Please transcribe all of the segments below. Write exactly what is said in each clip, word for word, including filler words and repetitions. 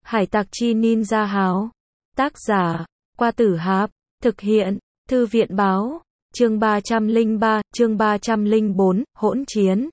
Hải tặc chi ninja háo. Tác giả, Qua Tử Háp. Thực hiện, Thư viện báo. Chương ba trăm lẻ ba, chương ba trăm lẻ bốn, hỗn chiến.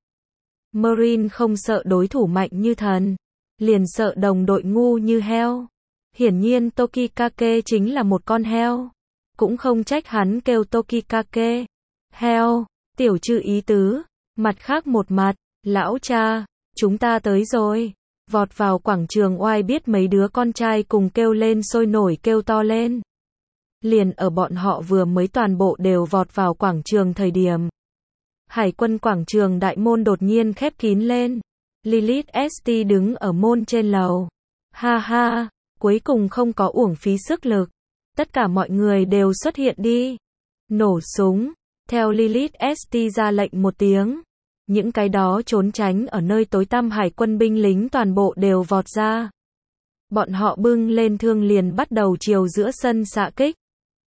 Marine không sợ đối thủ mạnh như thần, liền sợ đồng đội ngu như heo. Hiển nhiên Tokikake chính là một con heo. Cũng không trách hắn kêu Tokikake. Heo, tiểu trừ ý tứ. Mặt khác một mặt, lão cha, chúng ta tới rồi. Vọt vào quảng trường oai biết mấy đứa con trai cùng kêu lên sôi nổi kêu to lên. Liền ở bọn họ vừa mới toàn bộ đều vọt vào quảng trường thời điểm. Hải quân quảng trường đại môn đột nhiên khép kín lên. Lilith ét tê đứng ở môn trên lầu. Ha ha, cuối cùng không có uổng phí sức lực. Tất cả mọi người đều xuất hiện đi. Nổ súng. Theo Lilith ét tê ra lệnh một tiếng. Những cái đó trốn tránh ở nơi tối tăm hải quân binh lính toàn bộ đều vọt ra. Bọn họ bưng lên thương liền bắt đầu chiều giữa sân xạ kích.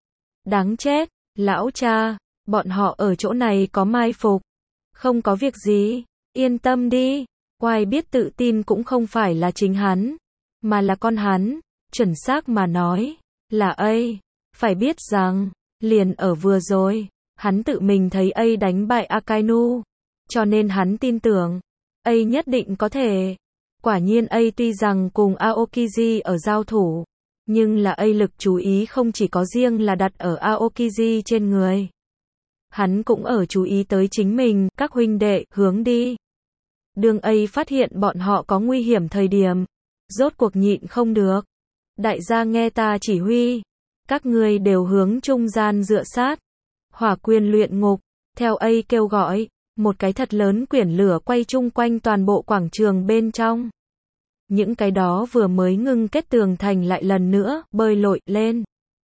Đáng chết, lão cha, bọn họ ở chỗ này có mai phục. Không có việc gì, yên tâm đi. Oai biết tự tin cũng không phải là chính hắn, mà là con hắn. Chuẩn xác mà nói, là A. Phải biết rằng, liền ở vừa rồi, hắn tự mình thấy A đánh bại Akainu. Cho nên hắn tin tưởng, A nhất định có thể. Quả nhiên A tuy rằng cùng Aokiji ở giao thủ, nhưng là A lực chú ý không chỉ có riêng là đặt ở Aokiji trên người. Hắn cũng ở chú ý tới chính mình, các huynh đệ, hướng đi. Đường A phát hiện bọn họ có nguy hiểm thời điểm. Rốt cuộc nhịn không được. Đại gia nghe ta chỉ huy. Các ngươi đều hướng trung gian dựa sát. Hỏa quyền luyện ngục. Theo A kêu gọi. Một cái thật lớn quyển lửa quay chung quanh toàn bộ quảng trường bên trong. Những cái đó vừa mới ngưng kết tường thành lại lần nữa bơi lội lên.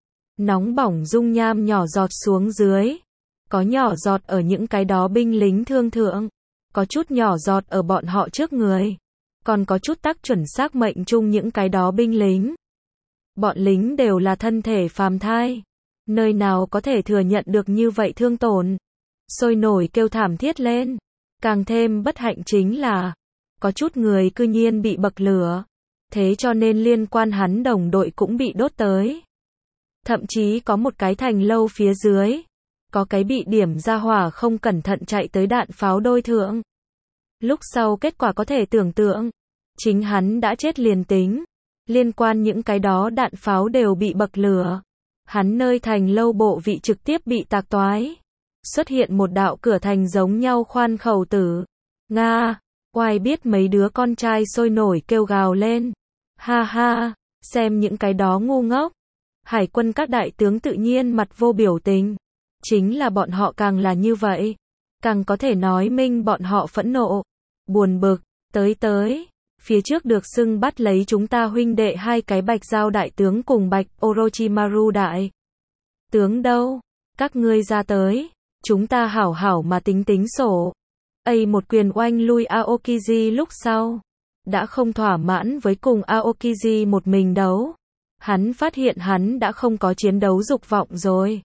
Nóng bỏng dung nham nhỏ giọt xuống dưới. Có nhỏ giọt ở những cái đó binh lính thương thượng. Có chút nhỏ giọt ở bọn họ trước người. Còn có chút tác chuẩn xác mệnh chung những cái đó binh lính. Bọn lính đều là thân thể phàm thai. Nơi nào có thể thừa nhận được như vậy thương tổn. Sôi nổi kêu thảm thiết lên. Càng thêm bất hạnh chính là, có chút người cư nhiên bị bậc lửa. Thế cho nên liên quan hắn đồng đội cũng bị đốt tới. Thậm chí có một cái thành lâu phía dưới. Có cái bị điểm ra hỏa không cẩn thận chạy tới đạn pháo đôi thượng. Lúc sau kết quả có thể tưởng tượng. Chính hắn đã chết liền tính. Liên quan những cái đó đạn pháo đều bị bậc lửa. Hắn nơi thành lâu bộ vị trực tiếp bị tạc toái. Xuất hiện một đạo cửa thành giống nhau khoan khẩu tử. Nga, oai biết mấy đứa con trai sôi nổi kêu gào lên. Ha ha, xem những cái đó ngu ngốc. Hải quân các đại tướng tự nhiên mặt vô biểu tình. Chính là bọn họ càng là như vậy. Càng có thể nói minh bọn họ phẫn nộ. Buồn bực, tới tới. Phía trước được xưng bắt lấy chúng ta huynh đệ hai cái bạch giao đại tướng cùng bạch Orochimaru đại tướng đâu. Các ngươi ra tới. Chúng ta hảo hảo mà tính tính sổ. A một quyền oanh lui Aokiji lúc sau. Đã không thỏa mãn với cùng Aokiji một mình đấu. Hắn phát hiện hắn đã không có chiến đấu dục vọng rồi.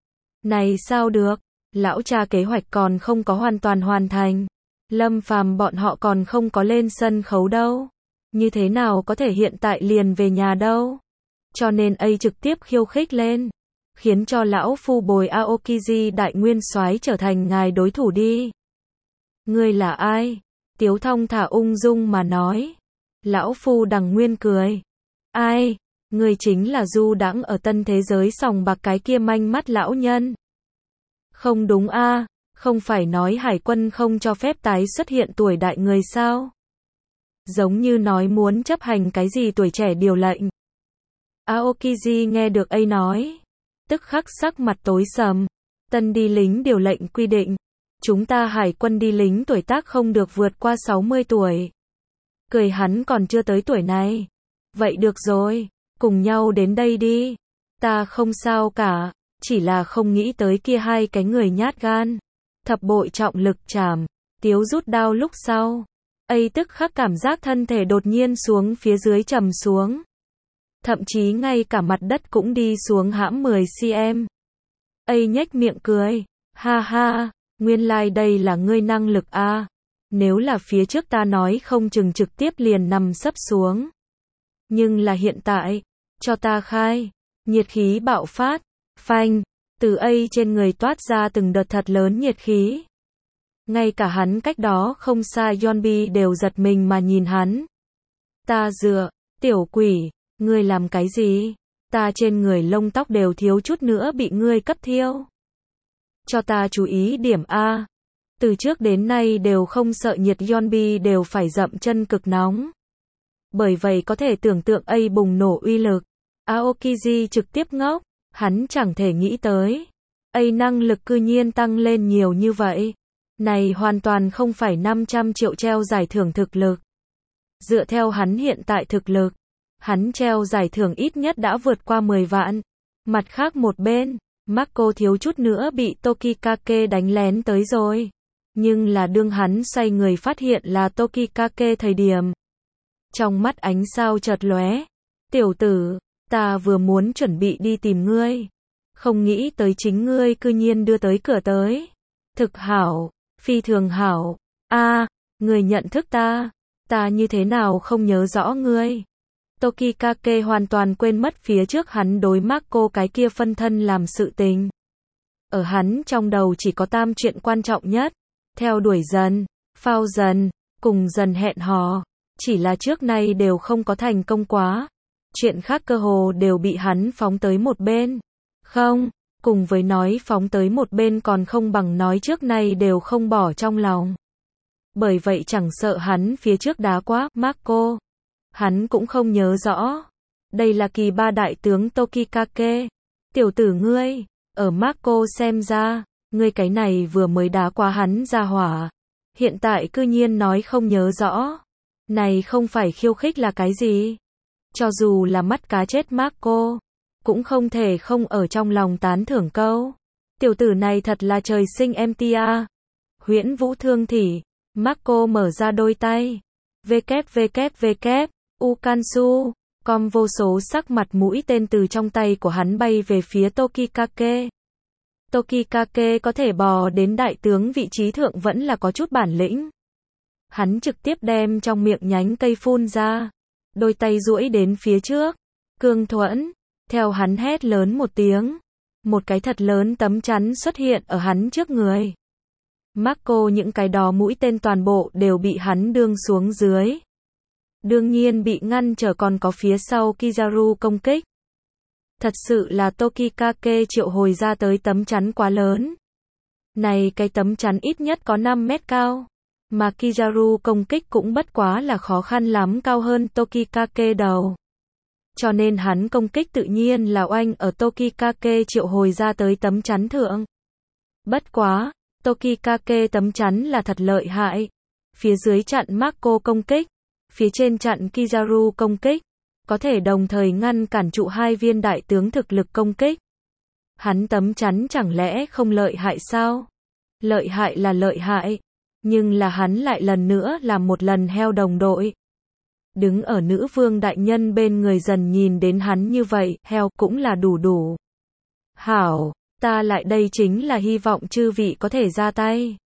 Này sao được? Lão cha kế hoạch còn không có hoàn toàn hoàn thành. Lâm Phàm bọn họ còn không có lên sân khấu đâu. Như thế nào có thể hiện tại liền về nhà đâu? Cho nên A trực tiếp khiêu khích lên. Khiến cho lão phu bồi Aokiji đại nguyên soái trở thành ngài đối thủ đi. Ngươi là ai? Tiếu thong thả ung dung mà nói. Lão phu đằng nguyên cười. Ai? Ngươi chính là du đãng ở tân thế giới sòng bạc cái kia manh mắt lão nhân. Không đúng a, không phải nói hải quân không cho phép tái xuất hiện tuổi đại người sao? Giống như nói muốn chấp hành cái gì tuổi trẻ điều lệnh. Aokiji nghe được A nói. Tức khắc sắc mặt tối sầm. Tân đi lính điều lệnh quy định. Chúng ta hải quân đi lính tuổi tác không được vượt qua sáu mươi tuổi. Cười hắn còn chưa tới tuổi này. Vậy được rồi, cùng nhau đến đây đi. Ta không sao cả, chỉ là không nghĩ tới kia hai cái người nhát gan. Thập bội trọng lực chảm, Tiếu rút đao lúc sau. A tức khắc cảm giác thân thể đột nhiên xuống phía dưới trầm xuống. Thậm chí ngay cả mặt đất cũng đi xuống hãm mười xăng-ti-mét. A nhếch miệng cười. Ha ha, nguyên lai like đây là ngươi năng lực a. À. Nếu là phía trước ta nói không chừng trực tiếp liền nằm sấp xuống. Nhưng là hiện tại, cho ta khai. Nhiệt khí bạo phát, phanh, từ A trên người toát ra từng đợt thật lớn nhiệt khí. Ngay cả hắn cách đó không xa Yeonbi đều giật mình mà nhìn hắn. Ta dựa, tiểu quỷ, ngươi làm cái gì? Ta trên người lông tóc đều thiếu chút nữa bị ngươi cấp thiêu. Cho ta chú ý điểm A. Từ trước đến nay đều không sợ nhiệt Yeonbi đều phải dậm chân cực nóng. Bởi vậy có thể tưởng tượng A bùng nổ uy lực. Aokiji trực tiếp ngốc, hắn chẳng thể nghĩ tới. A năng lực cư nhiên tăng lên nhiều như vậy. Này hoàn toàn không phải năm trăm triệu treo giải thưởng thực lực. Dựa theo hắn hiện tại thực lực, hắn treo giải thưởng ít nhất đã vượt qua mười vạn. Mặt khác một bên, Marco thiếu chút nữa bị Tokikake đánh lén tới rồi. Nhưng là đương hắn xoay người phát hiện là Tokikake thời điểm. Trong mắt ánh sao chợt lóe. Tiểu tử, ta vừa muốn chuẩn bị đi tìm ngươi. Không nghĩ tới chính ngươi cư nhiên đưa tới cửa tới. Thực hảo, phi thường hảo. A, ngươi nhận thức ta. Ta như thế nào không nhớ rõ ngươi. Tokikake hoàn toàn quên mất phía trước hắn đối Marco cái kia phân thân làm sự tình. Ở hắn trong đầu chỉ có tam chuyện quan trọng nhất. Theo đuổi dần, phao dần, cùng dần hẹn hò. Chỉ là trước nay đều không có thành công quá. Chuyện khác cơ hồ đều bị hắn phóng tới một bên. Không, cùng với nói phóng tới một bên còn không bằng nói trước nay đều không bỏ trong lòng. Bởi vậy chẳng sợ hắn phía trước đá quá Marco. Hắn cũng không nhớ rõ. Đây là kỳ ba đại tướng Tokikake. Tiểu tử ngươi, ở Marco xem ra, ngươi cái này vừa mới đá qua hắn ra hỏa. Hiện tại cư nhiên nói không nhớ rõ. Này không phải khiêu khích là cái gì? Cho dù là mắt cá chết Marco, cũng không thể không ở trong lòng tán thưởng câu. Tiểu tử này thật là trời sinh em tê a. Huyễn Vũ Thương Thỉ. Marco mở ra đôi tay. www, Ukansu, com vô số sắc mặt mũi tên từ trong tay của hắn bay về phía Tokikake. Tokikake có thể bò đến đại tướng vị trí thượng vẫn là có chút bản lĩnh. Hắn trực tiếp đem trong miệng nhánh cây phun ra. Đôi tay duỗi đến phía trước. Cương thuẫn. Theo hắn hét lớn một tiếng. Một cái thật lớn tấm chắn xuất hiện ở hắn trước người. Marco những cái đó mũi tên toàn bộ đều bị hắn đương xuống dưới. Đương nhiên bị ngăn trở còn có phía sau Kizaru công kích. Thật sự là Tokikake triệu hồi ra tới tấm chắn quá lớn. Này cái tấm chắn ít nhất có năm mét cao. Mà Kizaru công kích cũng bất quá là khó khăn lắm cao hơn Tokikake đầu. Cho nên hắn công kích tự nhiên là oanh ở Tokikake triệu hồi ra tới tấm chắn thượng. Bất quá, Tokikake tấm chắn là thật lợi hại. Phía dưới chặn Marco công kích, phía trên chặn Kizaru công kích, có thể đồng thời ngăn cản trụ hai viên đại tướng thực lực công kích. Hắn tấm chắn chẳng lẽ không lợi hại sao? Lợi hại là lợi hại, nhưng là hắn lại lần nữa làm một lần heo đồng đội. Đứng ở nữ vương đại nhân bên người dần nhìn đến hắn như vậy, heo cũng là đủ đủ. Hảo, ta lại đây chính là hy vọng chư vị có thể ra tay.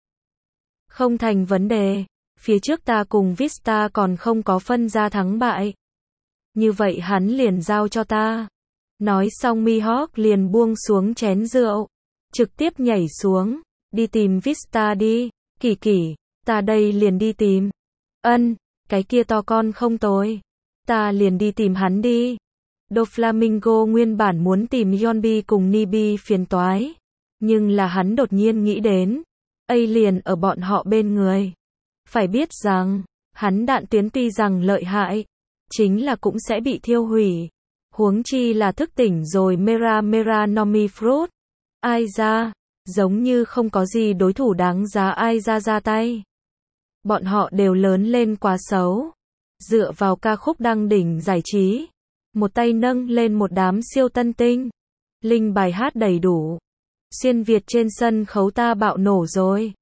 Không thành vấn đề, phía trước ta cùng Vista còn không có phân ra thắng bại. Như vậy hắn liền giao cho ta. Nói xong Mihawk liền buông xuống chén rượu, trực tiếp nhảy xuống, đi tìm Vista đi, Kỳ Kỳ, ta đây liền đi tìm. Ân, cái kia to con không tồi. Ta liền đi tìm hắn đi. Doflamingo nguyên bản muốn tìm Yeonbi cùng Nibi phiền toái. Nhưng là hắn đột nhiên nghĩ đến. A liền ở bọn họ bên người. Phải biết rằng, hắn đạn tuyến tuy rằng lợi hại, chính là cũng sẽ bị thiêu hủy. Huống chi là thức tỉnh rồi Mera Mera Nomi Fruit. Ai ra, giống như không có gì đối thủ đáng giá ai ra ra tay. Bọn họ đều lớn lên quá xấu. Dựa vào ca khúc đăng đỉnh giải trí. Một tay nâng lên một đám siêu tân tinh. Linh bài hát đầy đủ. Xuyên Việt trên sân khấu ta bạo nổ rồi.